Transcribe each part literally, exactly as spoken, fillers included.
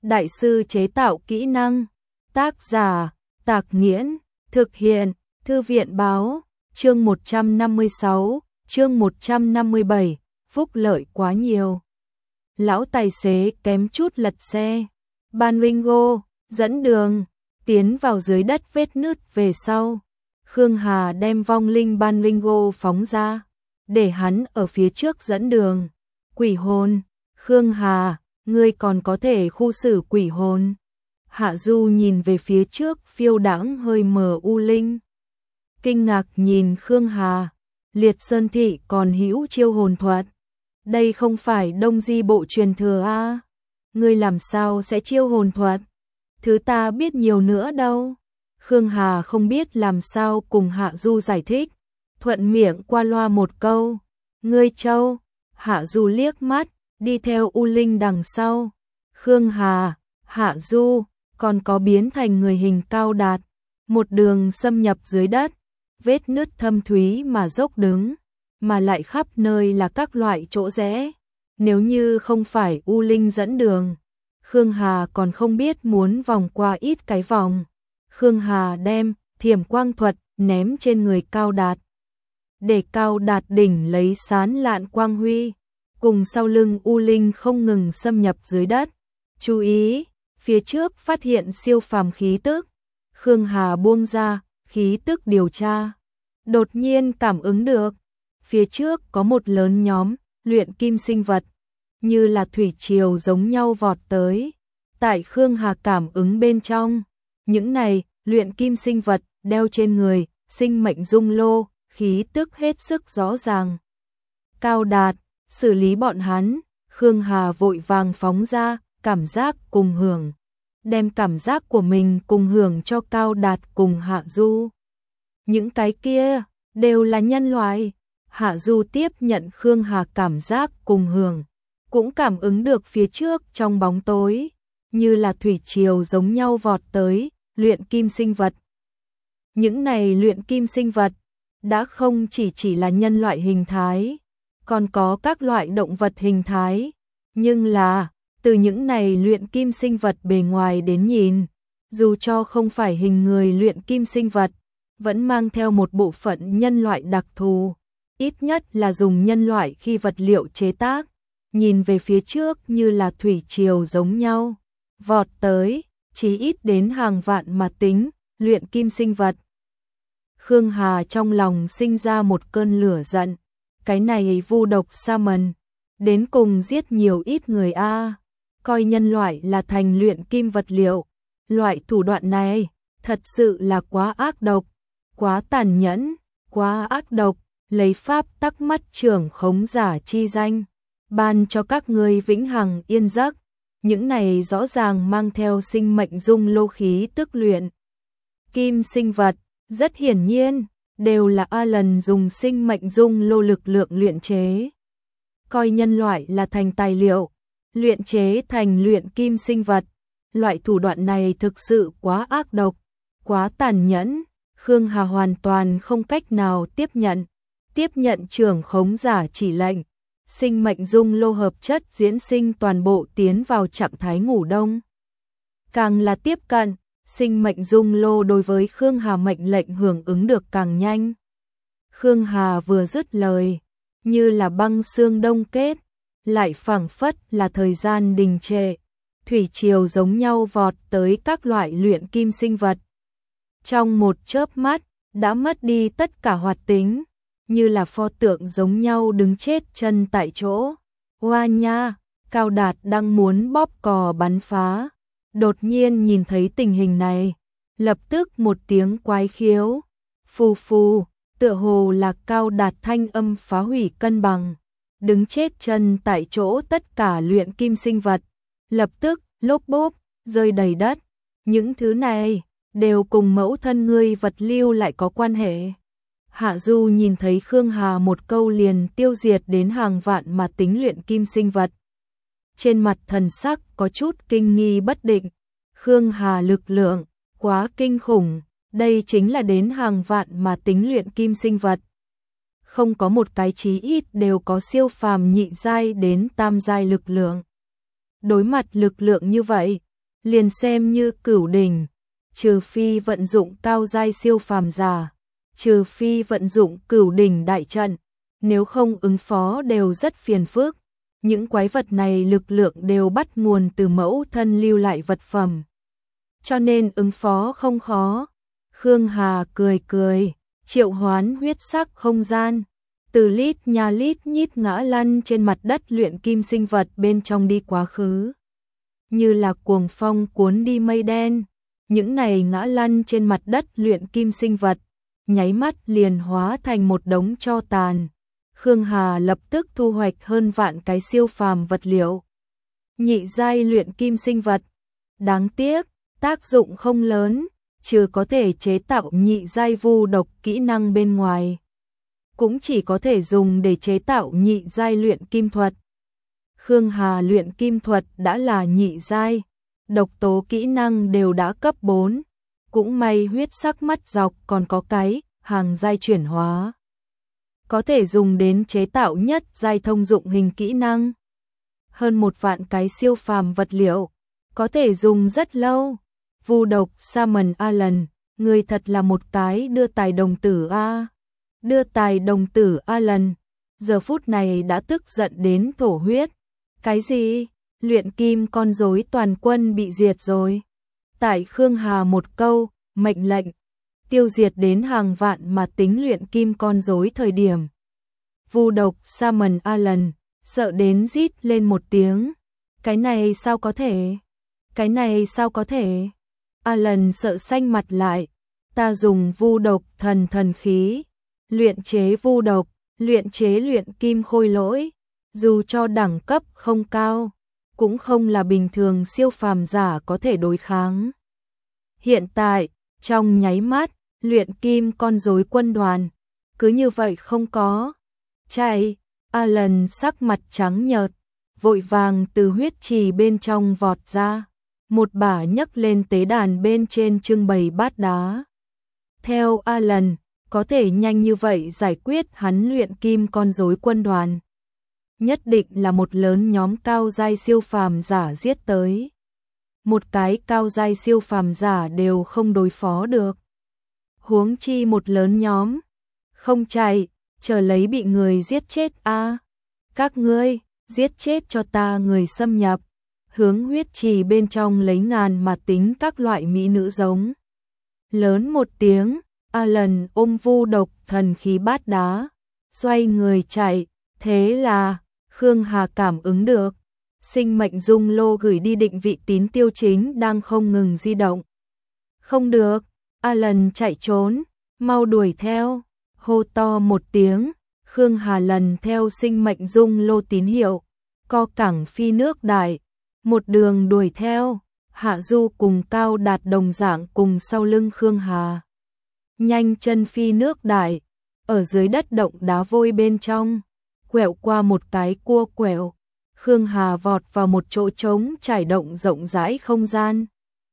đại sư chế tạo kỹ năng. Tác giả, Tạc Nghiễn, thực hiện, Thư viện báo, chương một trăm năm mươi sáu, chương một trăm năm mươi bảy, phúc lợi quá nhiều. Lão tài xế kém chút lật xe. Banringo, dẫn đường, tiến vào dưới đất vết nứt về sau. Khương Hà đem vong linh Banringo phóng ra, để hắn ở phía trước dẫn đường. Quỷ hồn, Khương Hà, ngươi còn có thể khu xử quỷ hồn. Hạ Du nhìn về phía trước phiêu đãng hơi mờ u linh. Kinh ngạc nhìn Khương Hà, Liệt Sơn Thị còn hữu chiêu hồn thuật. Đây không phải Đông Di bộ truyền thừa a? Ngươi làm sao sẽ chiêu hồn thuật? Thứ ta biết nhiều nữa đâu. Khương Hà không biết làm sao cùng Hạ Du giải thích, thuận miệng qua loa một câu. Ngươi trâu. Hạ Du liếc mắt, đi theo U Linh đằng sau. Khương Hà, Hạ Du, còn có biến thành người hình cao đạt, một đường xâm nhập dưới đất, vết nứt thâm thúy mà dốc đứng, mà lại khắp nơi là các loại chỗ rẽ. Nếu như không phải U Linh dẫn đường, Khương Hà còn không biết muốn vòng qua ít cái vòng. Khương Hà đem thiểm quang thuật ném trên người cao đạt, để cao đạt đỉnh lấy sán lạn quang huy, cùng sau lưng U Linh không ngừng xâm nhập dưới đất. Chú ý, phía trước phát hiện siêu phàm khí tức. Khương Hà buông ra khí tức điều tra, đột nhiên cảm ứng được phía trước có một lớn nhóm luyện kim sinh vật, như là thủy triều giống nhau vọt tới. Tại Khương Hà cảm ứng bên trong, những này luyện kim sinh vật đeo trên người sinh mệnh dung lô, khí tức hết sức rõ ràng. Cao đạt, xử lý bọn hắn. Khương Hà vội vàng phóng ra cảm giác cùng hưởng, đem cảm giác của mình cùng hưởng cho Cao Đạt cùng Hạ Du. Những cái kia đều là nhân loại. Hạ Du tiếp nhận Khương Hà cảm giác cùng hưởng, cũng cảm ứng được phía trước trong bóng tối, như là thủy triều giống nhau vọt tới luyện kim sinh vật. Những này luyện kim sinh vật đã không chỉ chỉ là nhân loại hình thái, còn có các loại động vật hình thái, nhưng là từ những này luyện kim sinh vật bề ngoài đến nhìn, dù cho không phải hình người luyện kim sinh vật, vẫn mang theo một bộ phận nhân loại đặc thù, ít nhất là dùng nhân loại khi vật liệu chế tác, nhìn về phía trước như là thủy triều giống nhau, vọt tới, chí ít đến hàng vạn mà tính, luyện kim sinh vật. Khương Hà trong lòng sinh ra một cơn lửa giận, cái này vu độc Saman, đến cùng giết nhiều ít người a, coi nhân loại là thành luyện kim vật liệu, loại thủ đoạn này thật sự là quá ác độc, quá tàn nhẫn, quá ác độc, lấy pháp tắc mắt trưởng khống giả chi danh, ban cho các ngươi vĩnh hằng yên giấc. Những này rõ ràng mang theo sinh mệnh dung lô khí tức luyện kim sinh vật, rất hiển nhiên đều là Alan dùng sinh mệnh dung lô lực lượng luyện chế, coi nhân loại là thành tài liệu, luyện chế thành luyện kim sinh vật. Loại thủ đoạn này thực sự quá ác độc, quá tàn nhẫn. Khương Hà hoàn toàn không cách nào tiếp nhận. Tiếp nhận trưởng khống giả chỉ lệnh, sinh mệnh dung lô hợp chất diễn sinh toàn bộ tiến vào trạng thái ngủ đông. Càng là tiếp cận, sinh mệnh dung lô đối với Khương Hà mệnh lệnh hưởng ứng được càng nhanh. Khương Hà vừa dứt lời, như là băng xương đông kết, lại phảng phất là thời gian đình trệ, thủy triều giống nhau vọt tới các loại luyện kim sinh vật. Trong một chớp mắt, đã mất đi tất cả hoạt tính, như là pho tượng giống nhau đứng chết chân tại chỗ. Hoa nha, Cao Đạt đang muốn bóp cò bắn phá, đột nhiên nhìn thấy tình hình này, lập tức một tiếng quái khiếu, phù phù, tựa hồ là Cao Đạt thanh âm phá hủy cân bằng, đứng chết chân tại chỗ tất cả luyện kim sinh vật, lập tức lốp bốp rơi đầy đất. Những thứ này đều cùng mẫu thân ngươi vật lưu lại có quan hệ. Hạ Du nhìn thấy Khương Hà một câu liền tiêu diệt đến hàng vạn mà tính luyện kim sinh vật, trên mặt thần sắc có chút kinh nghi bất định. Khương Hà lực lượng quá kinh khủng, đây chính là đến hàng vạn mà tính luyện kim sinh vật, không có một cái chí ít đều có siêu phàm nhị giai đến tam giai lực lượng. Đối mặt lực lượng như vậy, liền xem như cửu đỉnh, trừ phi vận dụng cao giai siêu phàm giả, trừ phi vận dụng cửu đỉnh đại trận, nếu không ứng phó đều rất phiền phức. Những quái vật này lực lượng đều bắt nguồn từ mẫu thân lưu lại vật phẩm, cho nên ứng phó không khó. Khương Hà cười cười, triệu hoán huyết sắc không gian, từ lít nhà lít nhít ngã lăn trên mặt đất luyện kim sinh vật bên trong đi quá khứ. Như là cuồng phong cuốn đi mây đen, những này ngã lăn trên mặt đất luyện kim sinh vật, nháy mắt liền hóa thành một đống tro tàn. Khương Hà lập tức thu hoạch hơn vạn cái siêu phàm vật liệu. Nhị giai luyện kim sinh vật, đáng tiếc, tác dụng không lớn, trừ có thể chế tạo nhị giai vu độc kỹ năng bên ngoài, cũng chỉ có thể dùng để chế tạo nhị giai luyện kim thuật. Khương Hà luyện kim thuật đã là nhị giai, độc tố kỹ năng đều đã cấp bốn, cũng may huyết sắc mắt dọc còn có cái hàng giai chuyển hóa, có thể dùng đến chế tạo nhất giai thông dụng hình kỹ năng. Hơn một vạn cái siêu phàm vật liệu, có thể dùng rất lâu. Vu độc Salmon Alan, người thật là một cái đưa tài đồng tử a. Đưa tài đồng tử Alan, giờ phút này đã tức giận đến thổ huyết. Cái gì? Luyện kim con rối toàn quân bị diệt rồi. Tại Khương Hà một câu, mệnh lệnh, tiêu diệt đến hàng vạn mà tính luyện kim con rối thời điểm. Vu độc Salmon Alan, sợ đến rít lên một tiếng. Cái này sao có thể? Cái này sao có thể? Alan sợ xanh mặt lại, ta dùng vu độc thần thần khí, luyện chế vu độc, luyện chế luyện kim khôi lỗi, dù cho đẳng cấp không cao, cũng không là bình thường siêu phàm giả có thể đối kháng. Hiện tại, trong nháy mắt, luyện kim con rối quân đoàn, cứ như vậy không có. Chạy, Alan sắc mặt trắng nhợt, vội vàng từ huyết trì bên trong vọt ra, một bả nhấc lên tế đàn bên trên trưng bày bát đá. Theo Alan, có thể nhanh như vậy giải quyết hắn luyện kim con rối quân đoàn, nhất định là một lớn nhóm cao giai siêu phàm giả giết tới. Một cái cao giai siêu phàm giả đều không đối phó được, huống chi một lớn nhóm. Không chạy, chờ lấy bị người giết chết a. À. Các ngươi, giết chết cho ta người xâm nhập, hướng huyết trì bên trong lấy ngàn mà tính các loại mỹ nữ giống. Lớn một tiếng, Alan ôm vu độc thần khí bát đá, xoay người chạy. Thế là, Khương Hà cảm ứng được, sinh mệnh dung lô gửi đi định vị tín tiêu chính đang không ngừng di động. Không được, Alan chạy trốn, mau đuổi theo, hô to một tiếng. Khương Hà lần theo sinh mệnh dung lô tín hiệu, co cẳng phi nước đại, một đường đuổi theo. Hạ Du cùng Cao Đạt đồng dạng cùng sau lưng Khương Hà, nhanh chân phi nước đại, ở dưới đất động đá vôi bên trong, quẹo qua một cái cua quẹo, Khương Hà vọt vào một chỗ trống trải động rộng rãi không gian.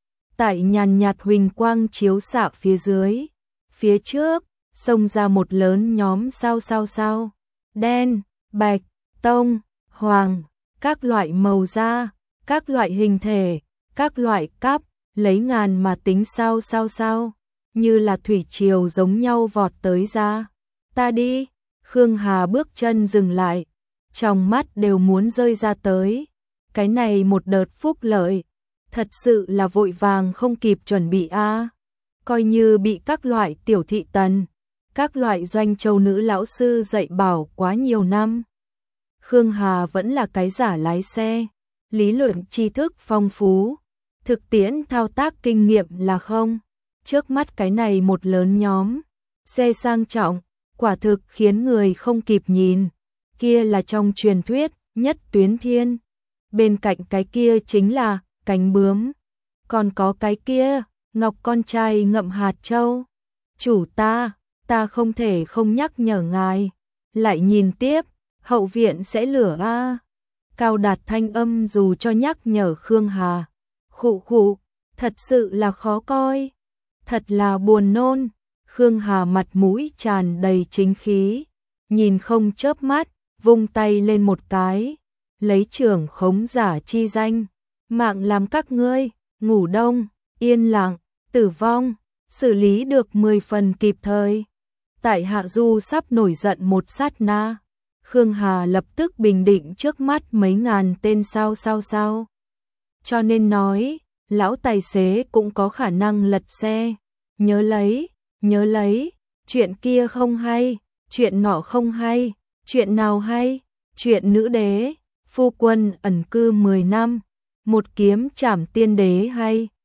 Tại nhàn nhạt huỳnh quang chiếu xạ phía dưới, phía trước xông ra một lớn nhóm sao sao sao, đen, bạch, tông, hoàng, các loại màu da, các loại hình thể, các loại cắp, lấy ngàn mà tính sao sao sao, như là thủy triều giống nhau vọt tới ra. Ta đi, Khương Hà bước chân dừng lại, trong mắt đều muốn rơi ra tới. Cái này một đợt phúc lợi, thật sự là vội vàng không kịp chuẩn bị a. À. Coi như bị các loại tiểu thị tần, các loại doanh châu nữ lão sư dạy bảo quá nhiều năm. Khương Hà vẫn là cái giả lái xe, lý luận tri thức phong phú, thực tiễn thao tác kinh nghiệm là không. Trước mắt cái này một lớn nhóm, xe sang trọng, quả thực khiến người không kịp nhìn. Kia là trong truyền thuyết, nhất tuyến thiên. Bên cạnh cái kia chính là cánh bướm. Còn có cái kia, ngọc con trai ngậm hạt châu. Chủ ta, ta không thể không nhắc nhở ngài. Lại nhìn tiếp, hậu viện sẽ lửa a. À. Cao Đạt thanh âm dù cho nhắc nhở Khương Hà. Khụ khụ, thật sự là khó coi. Thật là buồn nôn. Khương Hà mặt mũi tràn đầy chính khí, nhìn không chớp mắt, vung tay lên một cái, lấy trưởng khống giả chi danh, mạng làm các ngươi, ngủ đông, yên lặng, tử vong, xử lý được mười phần kịp thời. Tại Hạ Du sắp nổi giận một sát na, Khương Hà lập tức bình định trước mắt mấy ngàn tên sao sao sao. Cho nên nói, lão tài xế cũng có khả năng lật xe. Nhớ lấy, nhớ lấy, chuyện kia không hay, chuyện nọ không hay, chuyện nào hay, chuyện nữ đế, phu quân ẩn cư mười năm, một kiếm trảm tiên đế hay.